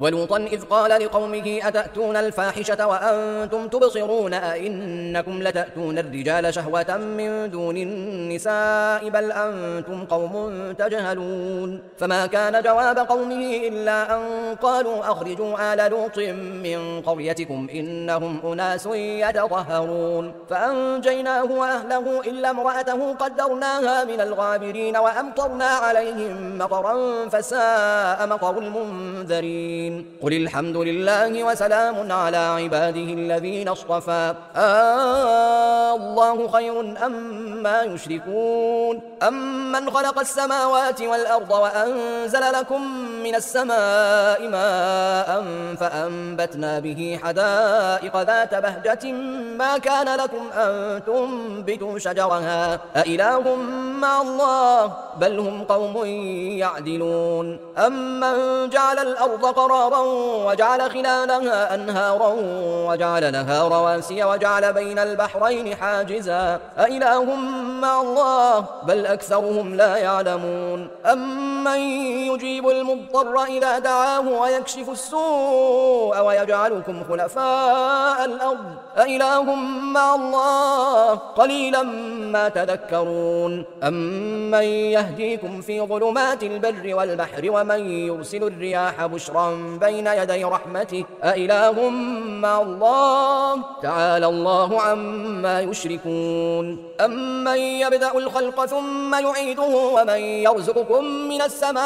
ولوطا إذ قال لقومه أتأتون الفاحشة وأنتم تبصرون أئنكم لتأتون الرجال شهوة من دون النساء بل أنتم قوم تجهلون فما كان جواب قومه إلا أن قالوا أخرجوا آل لوط من قريتكم إنهم أناس يتطهرون فأنجيناه وأهله إلا امرأته قدرناها من الغابرين وأمطرنا عليهم مطرا فساء مطر المنذرين قل الحمد لله وسلام على عباده الذين اصطفى الله خير أما يشركون أمن خلق السماوات والأرض وأنزل لكم من السماء ماء فأنبتنا به حدائق ذات بهجة ما كان لكم أن تنبتوا شجرها أإله مع الله بل هم قوم يعدلون أمن جعل الأرض قرارا وجعل خلالها أنهارا وجعل لها رواسي وجعل بين البحرين حاجزا أإله مع الله بل أكثرهم لا يعلمون أمن يجيب المضطر إذا دعاه ويكشف السوء ويجعلكم خلفاء الأرض أإله مع الله قليلا ما تذكرون أمن يهديكم في ظلمات البر والبحر ومن يرسل الرياح بشرا بين يدي رحمته أإله مع الله تعالى الله عما يشركون أمن يبدأ الخلق ثم يعيده ومن يرزقكم من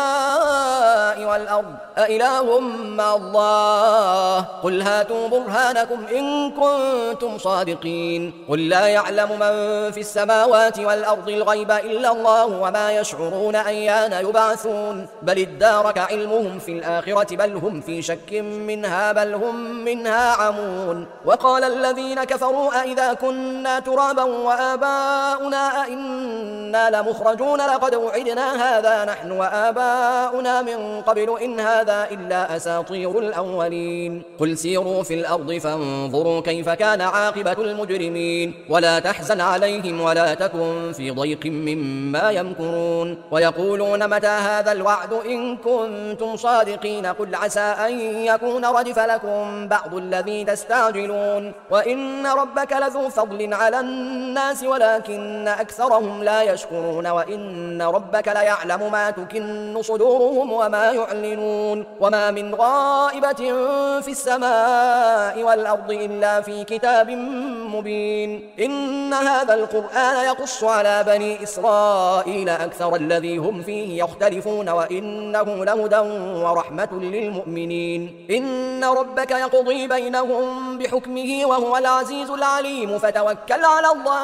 السماء والأرض أإله مع الله قل هاتوا برهانكم إن كنتم صادقين قل لا يعلم من في السماوات والأرض الغيب إلا الله وما يشعرون أيان يبعثون بل ادارك علمهم في الآخرة بل هم في شك منها بل هم منها عمون وقال الذين كفروا أئذا كنا ترابا وآباؤنا أئنا لمخرجون لقد وعدنا هذا نحن وآباؤنا من قبل إن هذا إلا أساطير الأولين قل سيروا في الأرض فانظروا كيف كان عاقبة المجرمين ولا تحزن عليهم ولا تكن في ضيق مما يمكرون ويقولون متى هذا الوعد إن كنتم صادقين قل عسى أن يكون ردف لكم بعض الذي تستعجلون وإن ربك لذو فضل على الناس ولكن أكثرهم لا يشكرون وإن ربك ليعلم ما تكن صدورهم وما يعلنون وما من غائبة في السماء والأرض إلا في كتاب مبين إن هذا القرآن يقص على بني إسرائيل أكثر الذي هم فيه يختلفون وإنه لهدى ورحمة للمؤمنين إن ربك يقضي بينهم بحكمه وهو العزيز العليم فتوكل على الله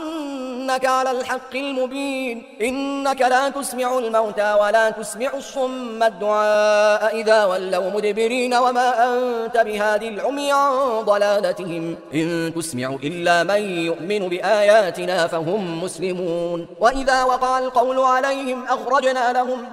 إنك على الحق المبين إنك لا تسمع الموتى ولا تسمع الصم الدعاء إذا ولوا مدبرين وما أنت بهادي العمي عن ضلالتهم إن تسمع إلا من يؤمن بآياتنا فهم مسلمون وإذا وقع القول عليهم أخرجنا لهم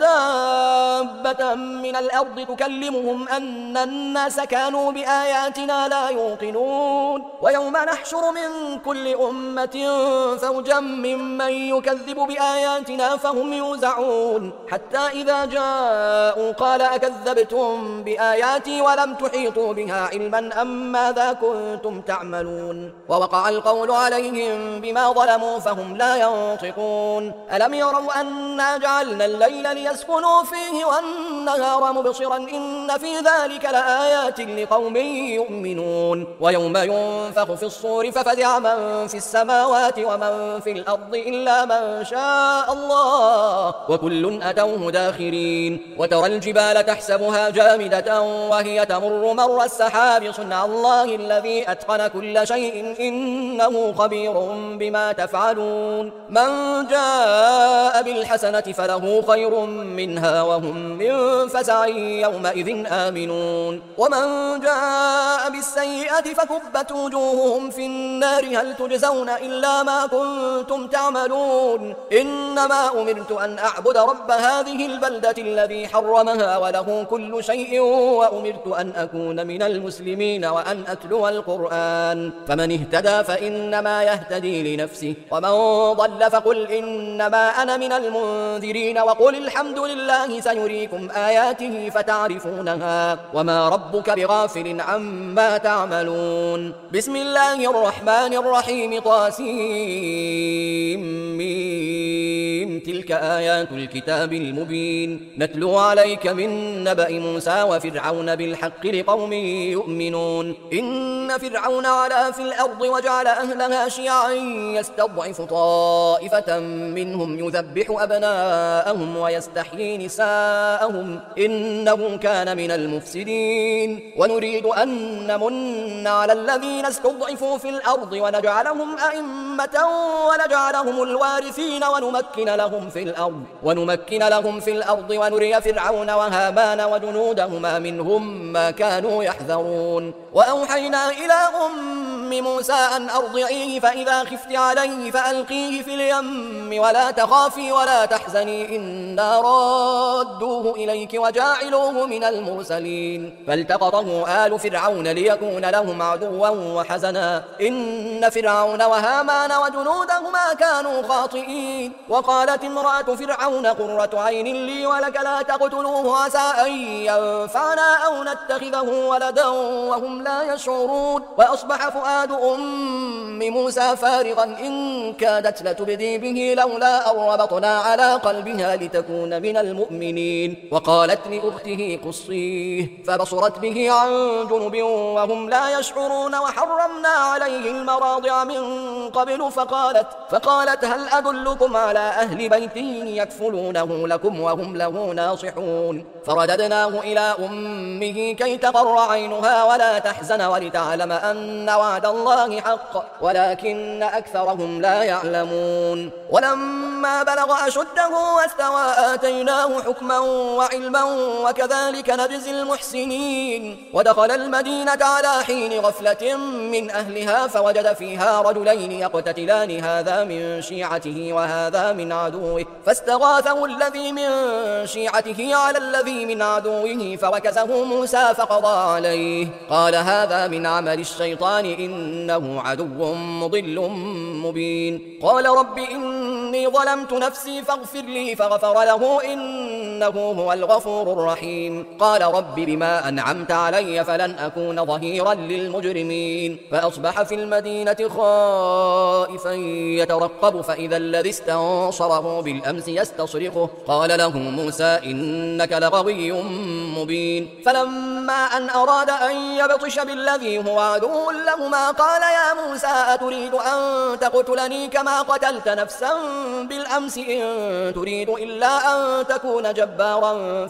دابة من الأرض تكلمهم أن الناس كانوا بآياتنا لا يوقنون ويوم نحشر من كل أمة فوجا ممن يكذب بآياتنا فهم يوزعون حتى إذا جاءوا قال أكذبتم بآياتي ولم تحيطوا بها علما أم ماذا كنتم تعملون ووقع القول عليهم بما ظلموا فهم لا ينطقون ألم يروا أنا جعلنا الليل ليسكنوا فيه والنهار مبصرا إن في ذلك لآيات لقوم يؤمنون ويوم ينفخ في الصور ففزع من في السماوات ومن في الأرض إلا من شاء الله وكل أتوه داخرين وترى الجبال تحسبها جامدة وهي تمر مر السحاب صنع الله الذي أتقن كل شيء إنه خبير بما تفعلون من جاء بالحسنة فله خير منها وهم من فزع يومئذ آمنون ومن جاء بالسيئة فكبت وجوههم في النار هل تجزون إلا ما كنتم كنتم تعملون إنما أمرت أن أعبد رب هذه البلدة الذي حرمها وله كل شيء وأمرت أن أكون من المسلمين وأن أتلو القرآن فمن اهتدى فإنما يهتدي لنفسه ومن ضل فقل إنما أنا من المنذرين وقل الحمد لله سيريكم آياته فتعرفونها وما ربك بغافل عما تعملون بسم الله الرحمن الرحيم طاسيم تلك آيات الكتاب المبين نتلو عليك من نبأ موسى وفرعون بالحق لقوم يؤمنون إن فرعون علا في الأرض وجعل أهلها شيعا يستضعف طائفة منهم يذبح أبناءهم ويستحيي نساءهم إنه كان من المفسدين ونريد أن نمن على الذين استضعفوا في الأرض ونجعلهم أئمة ونجعلهم الوارثين ونمكن لهم في الأرض ونري فرعون وهامان وجنودهما منهم ما كانوا يحذرون وأوحينا إلى أم موسى أن أرضعيه فإذا خفت عليه فألقيه في اليم ولا تخافي ولا تحزني إنا رادوه إليك وجاعلوه من المرسلين فالتقطه آل فرعون ليكون لهم عدوا وحزنا إن فرعون وهامان وجنودهما كانوا خاطئين وقالت امرأة فرعون قرة عين لي ولك لا تقتلوه عسى أن ينفعنا أو نتخذه ولدا وهم لا يشعرون وأصبح فؤاد أم موسى فارغا إن كادت لتبدي به لولا أن ربطنا على قلبها لتكون من المؤمنين وقالت لأخته قصيه فبصرت به عن جنب وهم لا يشعرون وحرمنا عليه المراضع من قبل فقالت هل أدلكم على أهل بيت يكفلونه لكم وهم له ناصحون فرددناه إلى أمه كي تقر عينها ولا تحزن ولتعلم أن وعد الله حق ولكن أكثرهم لا يعلمون ولما بلغ أشده واستوى آتيناه حكما وعلما وكذلك نجزي المحسنين ودخل المدينة على حين غفلة من أهلها فوجد فيها رجلين يقتتلان هذا من شيعته وهذا من عدوه فاستغاثه الذي من شيعته على الذي من عدوه فوكزه موسى فقضى عليه قال هذا من عمل الشيطان إنه عدو مضل مبين قال رب إني ظلمت نفسي فاغفر لي فغفر له إنه هو الغفور الرحيم قال رب بما أنعمت علي فلن أكون ظهيرا للمجرمين فأصبح في المدينة خائفا يترقب فإذا الذي استنصره بالأمس يستصرخه قال له موسى إنك لغوي مبين فلما أن أراد أن يبطش بالذي هو عدو لهما قال يا موسى أتريد أن تقتلني كما قتلت نفسا بالأمس إن تريد إلا أن تكون جبارا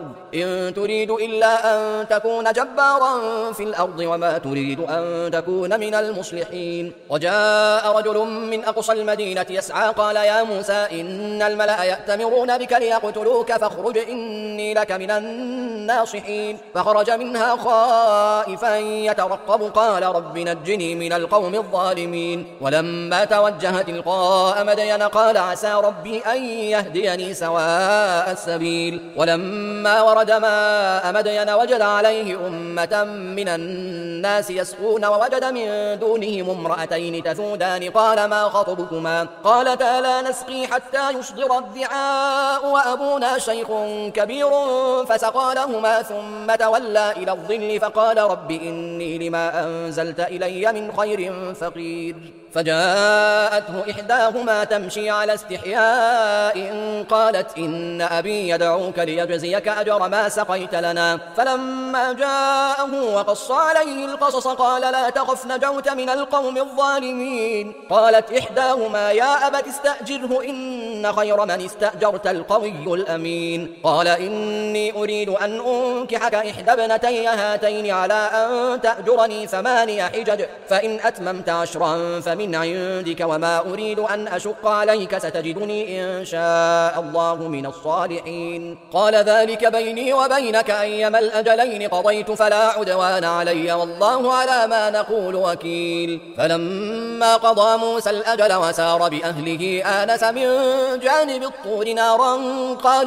في الأرض وما تريد أن تكون من المصلحين وجاء رجل من أقصى المدينة يسعى قال يا موسى إن الملأ يأتمرون بك ليقتلوك فاخرج إني لك من الناصحين فخرج منها خائفا يترقب قال رب نجني من القوم الظالمين ولما توجه تلقاء مدين قال عسى ربي أن يهديني سواء السبيل ولما ورد ماء مدين وجد عليه أمة من الناس يسقون ووجد من دونهم امرأتين تذودان قال ما خطبكما قالتا لا نسقي حتى يصدر الرعاء وأبونا شيخ كبير فسقى لهما ثم تولى إلى الظل فقال رب إني لما أنزلت إلي من خير فقير فجاءته إحداهما تمشي على استحياء قالت إن أبي يدعوك ليجزيك أجر ما سقيت لنا فلما جاءه وقص عليه القصص قال لا تخف نجوت من القوم الظالمين قالت إحداهما يا أبت استأجره إن إن خير من استأجرت القوي الأمين. قال إني أريد أن أنكحك إحدى ابنتي هاتين على أن تأجرني 8 حجج، فإن أتممت 10 فمن عندك، وما أريد أن أشق عليك، ستجدني إن شاء الله من الصالحين. قال ذلك بيني وبينك، أيما الأجلين قضيت فلا عدوان علي، والله على ما نقول وكيل. فلما قضى موسى الأجل وسار بأهله آنس من جانب الطور نارا قال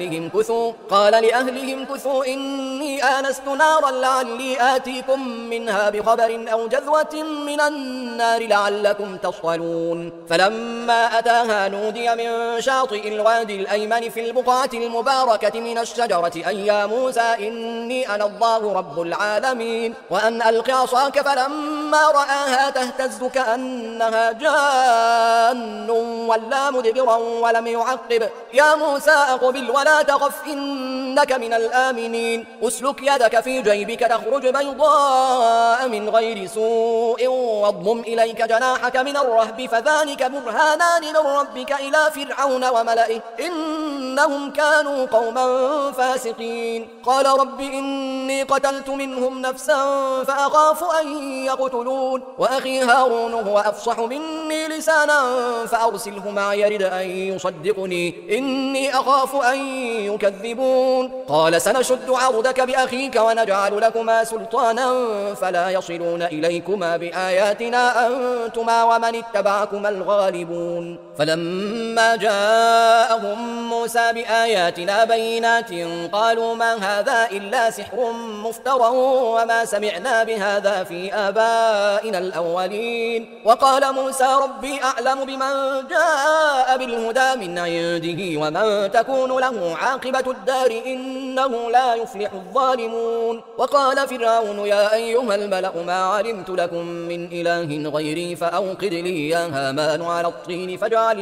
لأهلهم كثوا إني آنست نارا لعلي آتيكم منها بخبر أو جذوة من النار لعلكم تصطلون. فلما أتاها نودي من شاطئ الوادي الأيمن في البقعة المباركة من الشجرة أن يا موسى إني أنا الله رب العالمين، وأن ألق عصاك، فلما رآها تهتز كأنها جان ولا مدبرا ولم يعقب. يا موسى أقبل ولا تخف إنك من الآمنين، أسلك يدك في جيبك تخرج بيضاء من غير سوء، واضمم إليك جناحك من الرهب، فذلك برهانان من ربك إلى فرعون وملئه إنهم كانوا قوما فاسقين. قال رب إني قتلت منهم نفسا فأخاف أن يقتلون، وأخي هارون هو أفصح مني لسانا فأرسله معي يرد أن يصدقني إني أخاف أن يكذبون. قال سنشد عضدك بأخيك ونجعل لكما سلطانا فلا يصلون إليكما بآياتنا أنتما ومن اتبعكما الغالبون. فلما جاءهم موسى بآياتنا بينات قالوا ما هذا إلا سحر مفترى وما سمعنا بهذا في آبائنا الأولين. وقال موسى ربي أعلم بمن جاء بالهدى من عنده ومن تكون له عاقبة الدار إنه لا يفلح الظالمون. وقال فرعون يا أيها الملأ ما علمت لكم من إله غيري فأوقد لي يا هامان على الطين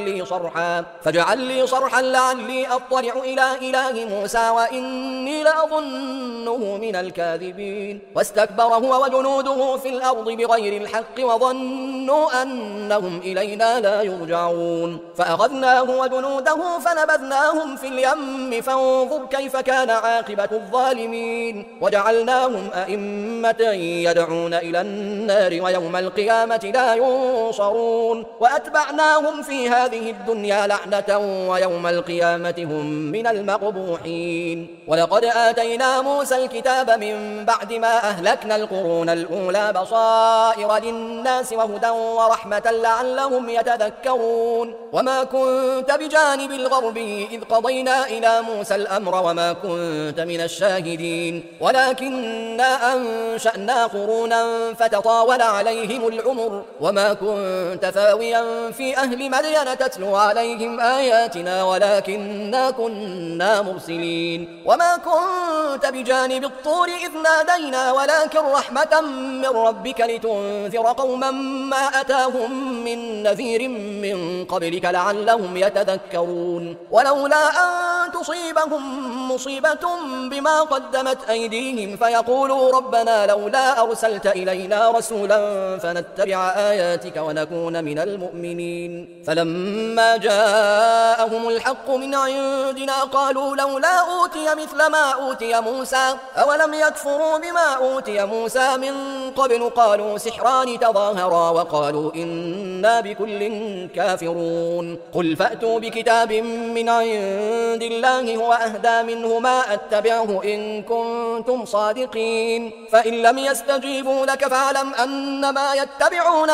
فاجعل لي صرحا لعلي أطلع إلى إله موسى وإني لأظنه من الكاذبين. واستكبر هو وجنوده في الأرض بغير الحق وظنوا أنهم إلينا لا يرجعون. فأخذناه وجنوده فنبذناهم في اليم فانظر كيف كان عاقبة الظالمين. وجعلناهم أئمة يدعون إلى النار ويوم القيامة لا ينصرون. وأتبعناهم في هذه الدنيا لعنة ويوم القيامة هم من المقبوحين. ولقد آتينا موسى الكتاب من بعد ما أهلكنا القرون الأولى بصائر للناس وهدى ورحمة لعلهم يتذكرون. وما كنت بجانب الغربي إذ قضينا إلى موسى الأمر وما كنت من الشاهدين ولكننا أنشأنا قرونا فتطاول عليهم العمر وما كنت ثاويا في أهل مدين تتلو عليهم آياتنا ولكننا كنا مرسلين. وما كنت بجانب الطور إذ نادينا ولكن رحمة من ربك لتنذر قوما ما أتاهم من نذير من قبلك لعلهم يتذكرون. ولولا أن تصيبهم مصيبة بما قدمت أيديهم فيقولوا ربنا لولا أرسلت إلينا رسولا فنتبع آياتك ونكون من المؤمنين. فلما جاءهم الحق من عندنا قالوا لولا أوتي مثل ما أوتي موسى أولم يكفروا بما أوتي موسى من قبل قالوا سحران تظاهرا وقالوا إنا بكل كافرون. قل فأتوا بكتاب من عند الله هو أهدى منه ما أتبعه إن كنتم صادقين فإن لم يستجيبوا لك فاعلم أنما يتبعون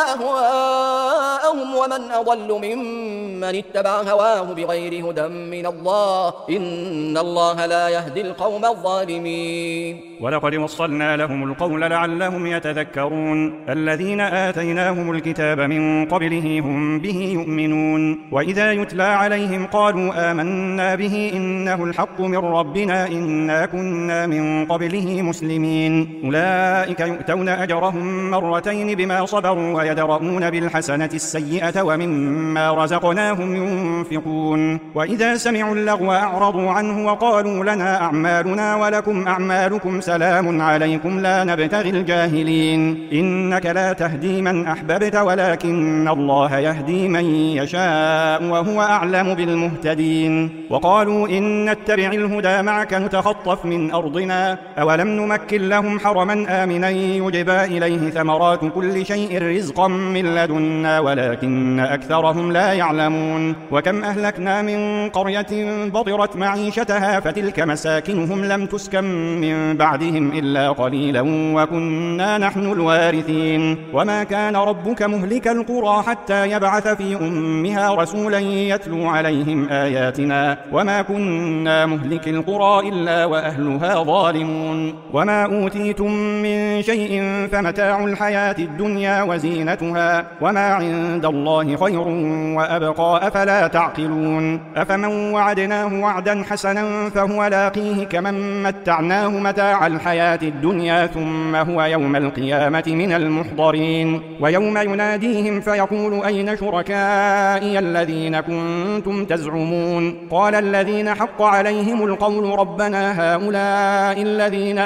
أهواءهم ومن أضل ممن اتبع هواه بغير هدى من الله إن الله لا يهدي القوم الظالمين. ولقد وصلنا لهم القول لعلهم يتذكرون. الذين آتيناهم الكتاب من قبله هم به يؤمنون. وإذا يتلى عليهم قالوا آمنا به إنه الحق من ربنا إنا كنا من قبله مسلمين أولئك يؤتون أجرهم مرتين بما صبروا ويدرؤون بالحسنة السيئة ومما رزقناهم ينفقون وإذا سمعوا اللغو أعرضوا عنه وقالوا لنا أعمالنا ولكم أعمالكم سلام عليكم لا نبتغي الجاهلين إنك لا تهدي من أحببت ولكن الله يهدي من يشاء وهو أعلم بالمهتدين وقالوا إن نتبع الهدى معك نتخطف من أرضنا أولم نمكن لهم حرما آمنا يجبى إليه ثمرات كل شيء رزقا من لدنا ولكن أكثرهم لا يعلمون وكم أهلكنا من قرية بطرت معيشتها فتلك مساكنهم لم تسكن من بعدهم إلا قليلا وكنا نحن الوارثين وما كان ربك مهلك القرى حتى يبعث في أمها رسولا يتلو عليهم آياتنا وما كنا مهلك القرى إلا وأهلها ظالمون وما أوتيتم من شيء فمتاع الحياة الدنيا وزينتها وما عند الله خير وأبقى أفلا تعقلون أفمن وعدناه وعدا حسنا فهو لاقيه كمن متعناه متاع الحياة الدنيا ثم هو يوم القيامة من المحضرين ويوم يناديهم فيقول أين شركائي الذين كنتم تزعمون قال الذين حق عليهم القول ربنا هؤلاء الذين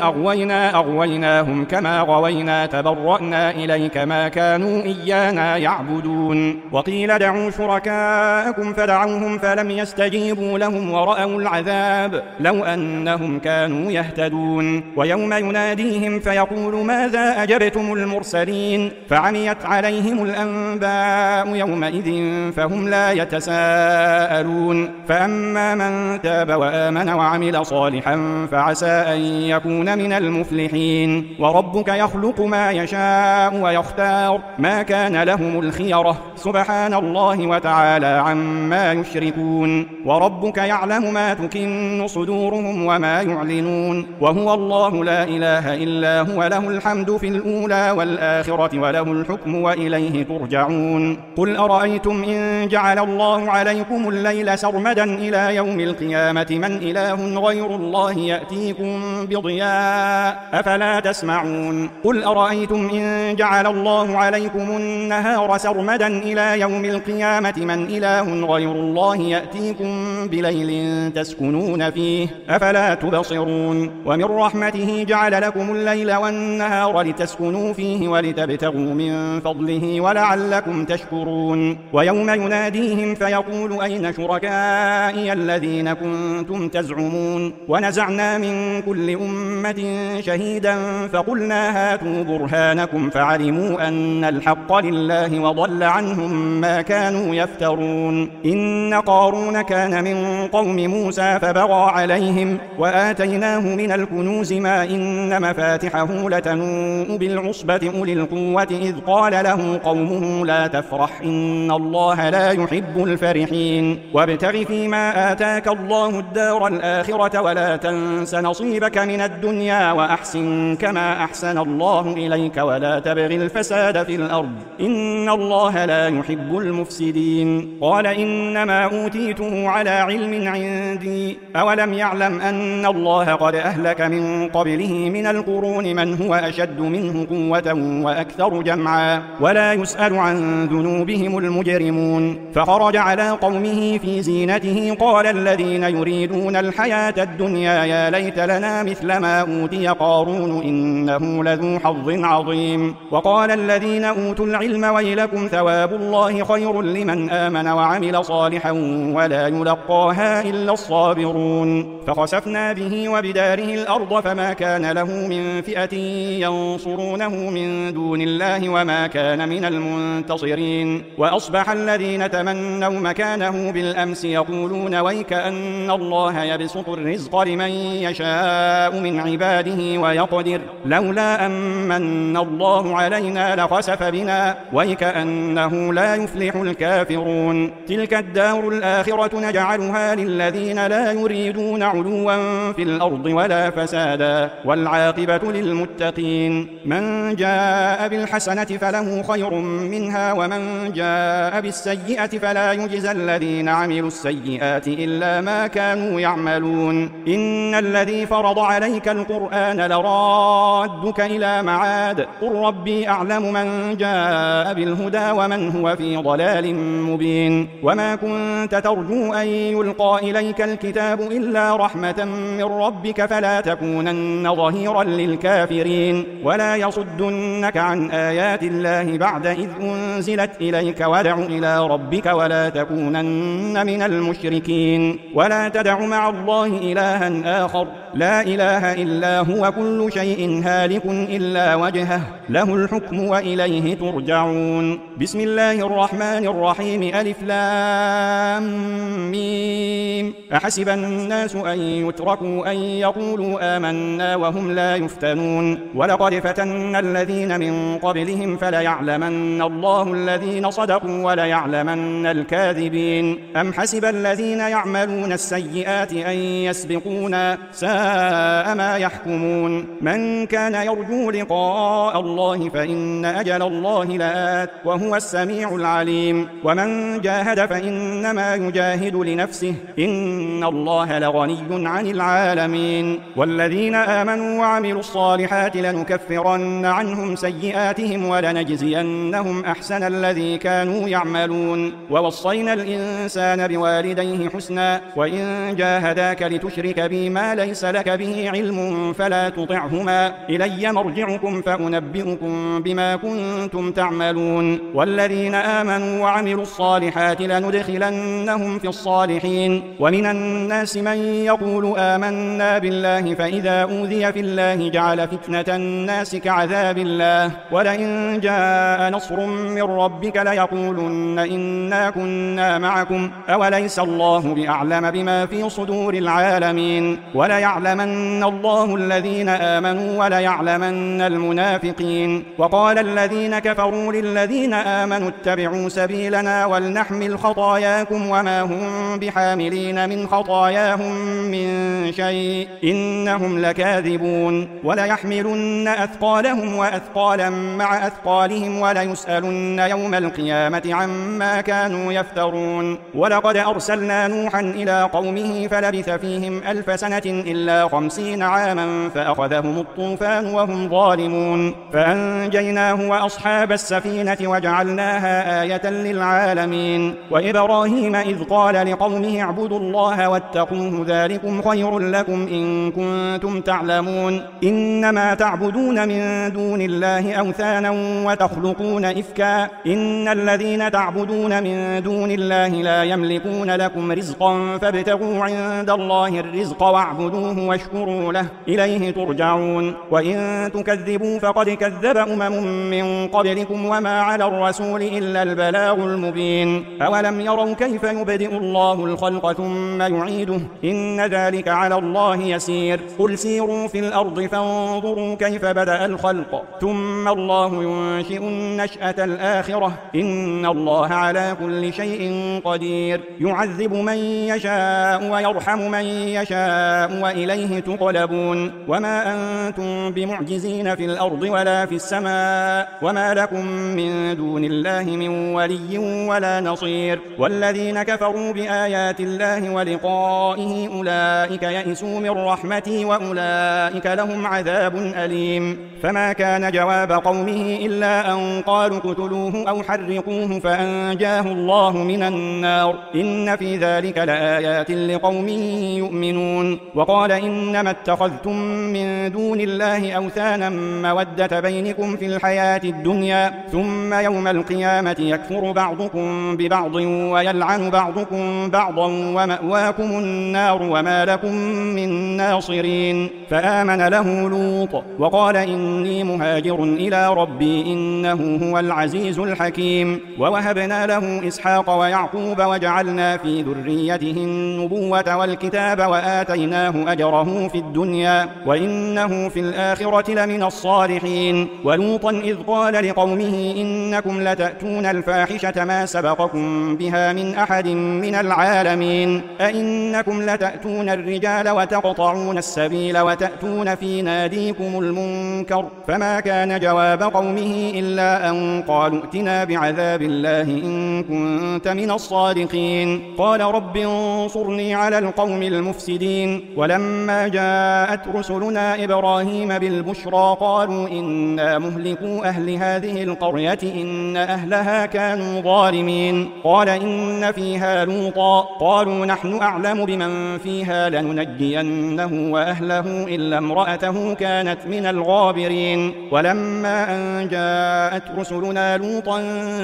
أغويناهم كما غوينا تبرأنا إليك ما كانوا إيانا يعبدون وقيل دعوا شركاءكم فدعوهم فلم يستجيبوا لهم ورأوا العذاب لو أنهم كانوا يهتدون ويوم يناديهم فيقول ماذا أجبتم المرسلين فعميت عليهم الأنباء يومئذ فهم لا يتساءلون فأما من تاب وآمن وعمل صالحا فعسى أن يكون من المفلحين وربك يخلق ما يشاء ويختار ما كان لهم الخيرة سبحان الله وتعالى عما يشركون وربك يعلم ما تكن صدورهم وما يعلنون وهو الله لا إله إلا هو له الحمد في الأولى والآخرة وله الحكم وإليه ترجعون قل أرأيتم إن جعل الله عليكم الليل سرمدا إلى يوم القيامة من إله غير الله يأتيكم بضياء أفلا تسمعون قل أرأيتم إن جعل الله عليكم النهار سرمدا إلى يوم القيامة من إله غير الله يأتيكم بليل تسكنون فيه أفلا تبصرون ومن رحمته جعل لكم الليل والنهار لتسكنوا فيه ولتبتغوا من فضله ولعلكم تشكرون ويوم يناديهم فيقول أين شركائي الذين كنتم تزعمون ونزعنا من كل أمة شهيدا فقلنا هاتوا برهانكم فعلموا أن الحق لله وضل عنهم ما كانوا يفترون إن قارون كان من قوم موسى فبغى عليهم وآتيناه من الكنوز ما إن مفاتحه لتنوء بالعصبة أولي القوة إذ قال له قومه لا تفرح إن الله لا يحب الفرحين وابتغ فيما آتاك الله الدار الآخرة ولا تنس نصيبك من الدنيا وأحسن كما أحسن الله إليك ولا تبغ الفساد في الأرض إن الله لا يحب المفسدين قال إنما أوتيته على علم عندي أولم يعلم أن الله قد أهلك من قبله من القرون من هو أشد منه قوة وأكثر جمعا ولا يسأل عن ذنوبهم المجرمون فخرج على قومه في زينته قال الذين يريدون الحياة الدنيا يا ليت لنا مثل ما أوتي قارون إنه لذو حظ عظيم وقال الذين أوتوا العلم ويلكم ثواب الله خير لمن آمن وعمل صالحا ولا يلقاها إلا الصابرون فخسفنا به وبداره الأرض فما كان له من فئة ينصرونه من دون الله وما كان من المنتصرين وأصبح الذين تمنوا مكانه بالأمس يقولون ويك أن الله يبسط الرزق لمن يشاء من عباده ويقدر لولا أمن الله علينا لخسف بنا ويك أنه لا يفلح الكافرون تلك الدار الآخرة نجعلها للذين لا يريدون علوا في الأرض ولا فسادا والعاقبة للمتقين من جاء بالحسنة فله خير منها ومن جاء بالسيئة فلا يجزى الذين عملوا السيئات إلا ما كانوا يعملون إن الذي فرض عليك القرآن لرادك إلى معاد قل ربي أعلم من جاء بالهدى ومن هو في ضلال مبين وما كنت ترجو أن يلقى إليك الكتاب إلا رحمة من ربك فلا تكونن ظهيرا للكافرين ولا يصدنك عن آيات الله بعد إذ أنزلت إليك ودع إلى ربك ولا تكونن من المشركين ولا تدع مع الله إلها آخر لا إله إلا هو كل شيء هالك إلا وجهه له الحكم وإليه ترجعون بسم الله الرحمن الرحيم ألف لام ميم أحسب الناس أن يتركوا أن يقولوا آمنا وهم لا يفتنون ولقد فتنا الذين من قبلهم فليعلمن الله الذين صدقوا وليعلمن الكاذبين أم حسب الذين يعملون السيئات أن يسبقونا ساء ما يحكمون من كان يرجو لقاء الله فإن أجل الله لآت وهو السميع العليم ومن جاهد فإنما يجاهد لنفسه إن الله لغني عن العالمين والذين آمنوا وعملوا الصالحات لنكفرن عنهم سيئاتهم ولنجزينهم أحسن الذي كانوا يعملون ووصينا الإنسان بوالديه حسنا وإن جاهداك لتشرك بي ما ليس لك به علم فلا تطعهما إلي مرجعكم فأنبئكم بما كنتم تعملون والذين آمنوا وعملوا الصالحات لندخلنهم في الصالحين ومن الناس من يقول آمنا بالله فإذا أوذي في الله جعل فتنة الناس كعذاب الله ولئن جاء نصر من ربك ليقولن إنا كنا معكم أوليس الله بأعلم بما في صدور العالمين وليعلمن الله الذين آمنوا وليعلمن المنافقين وقال الذين كفروا للذين آمنوا اتبعوا سبيلنا ولنحمل خطاياكم وما هم بحاملين من خطاياهم من شيء إنهم لكاذبون وليحملن أثقالهم وأثقالا مع أثقالهم وليسألن يوم القيامة عما كانوا يفترون ولقد أرسلنا نوحا إلى قومه فلبث فيهم 1000 سنة إلا 50 عاما فأخذهم الطوفان وهم ظالمون فأنجيناه وأصحاب السفينة وجعلناها آية للعالمين وإبراهيم إذ قال لقومه اعبدوا الله واتقوه ذلكم خير لكم إن كنتم تعلمون إنما تعبدون من دون الله أوثانا وتخلقون إفكا إن الذين تعبدون من دون الله لا يملكون لكم رزقا فابتغوا عند الله الرزق واعبدوه واشكروا له إليه ترجعون وإن تكذبوا فقد كذب من قبلكم وما على الرسول إلا البلاغ المبين أولم يروا كيف يبدئ الله الخلق ثم يعيده إن ذلك على الله يسير قل سيروا في الأرض فانظروا كيف بدأ الخلق ثم الله ينشئ النشأة الآخرة إن الله على كل شيء قدير يعذب من يشاء ويرحم من يشاء وإليه تقلبون وما أنتم بمعجزين في الأرض ولا في السماء وما لكم من دون الله من ولي ولا نصير والذين كفروا بآيات الله ولقائه أولئك يئسوا من رحمتي وأولئك لهم عذاب أليم فما كان جواب قومه إلا أن قالوا اقتلوه أو حرقوه فأنجاه الله من النار إن في ذلك لآيات لقوم يؤمنون وقال إنما اتخذتم من دون الله أوثانا مودة بينكم في الحياة الدنيا ثم يوم القيامة يكفر بعضكم ببعض ويلعن بعضكم بعضا ومأواكم النار وما لكم من ناصرين فآمن له لوط وقال إني مهاجر إلى ربي إنه هو العزيز الحكيم ووهبنا له إسحاق ويعقوب وجعلنا في ذريته النبوة والكتاب وآتيناه أجره أجره في الدنيا وإنه في الآخرة لمن الصالحين. ولوطا إذ قال لقومه إنكم لتأتون الفاحشة ما سبقكم بها من أحد من العالمين أئنكم لتأتون الرجال وتقطعون السبيل وتأتون في ناديكم المنكر فما كان جواب قومه إلا أن قالوا ائتنا بعذاب الله إن كنت من الصادقين. قال رب انصرني على القوم المفسدين. ولما جاءت رسلنا إبراهيم بالبشرى قالوا إنا مهلكو أهل هذه القرية إن أهلها كانوا ظالمين. قال إن فيها لوطا قالوا نحن أعلم بمن فيها لننجينه وأهله إلا امرأته كانت من الغابرين. ولما أن جاءت رسلنا لوطا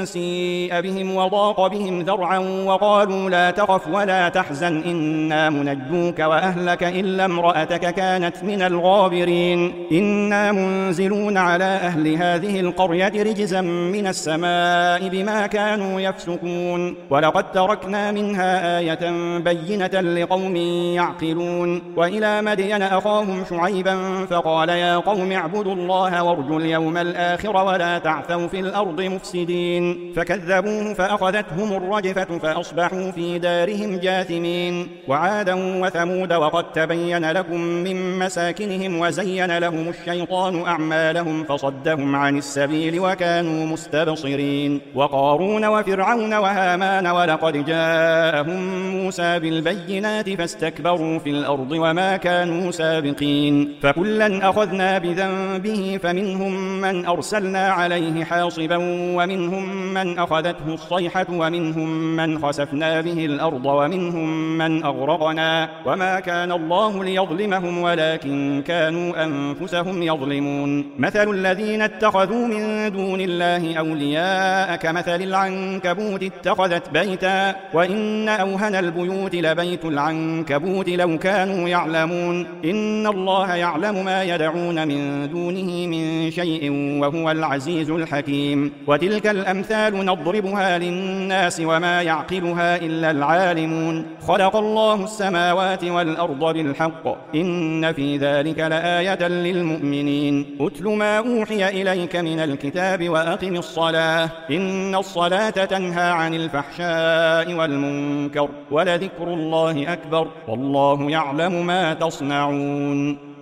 سيء بهم وضاق بهم ذرعا وقالوا لا تخف ولا تحزن إنا منجوك وأهلك إلا امرأتك كانت من الغابرين إنا منزلون على أهل هذه القرية رجزا من السماء بما كانوا يفسقون. ولقد تركنا منها آية بينة لقوم يعقلون. وإلى مدين أخاهم شعيبا فقال يا قوم اعبدوا الله وارجوا اليوم الآخر ولا تعثوا في الأرض مفسدين. فكذبوه فأخذتهم الرجفة فأصبحوا في دارهم جاثمين. وعادا وثمود وقد تبين لكم من مساكنهم وزين لهم الشيطان أعمالهم فصدهم عن السبيل وكانوا مستبصرين. وقارون وفرعون وهامان ولقد جاءهم موسى بالبينات فاستكبروا في الأرض وما كانوا سابقين. فكلا أخذنا بذنبه فمنهم من أرسلنا عليه حاصبا ومنهم من أخذته الصيحة ومنهم من خسفنا به الأرض ومنهم من أغرقنا وما كان الله ليظلمهم ولكن كانوا أنفسهم يظلمون. مثل الذين اتخذوا من دون الله أولياء كمثل العنكبوت اتخذت بيتا وإن أوهن البيوت لبيت العنكبوت لو كانوا يعلمون. إن الله يعلم ما يدعون من دونه من شيء وهو العزيز الحكيم. وتلك الأمثال نضربها للناس وما يعقلها إلا العالمون. خلق الله السماوات والأرض بالحق إن في ذلك لآية للمؤمنين. أتل ما أوحي إليك من الكتاب وأقم الصلاة إن الصلاة تنهى عن الفحشاء والمنكر ولذكر الله أكبر والله يعلم ما تصنعون.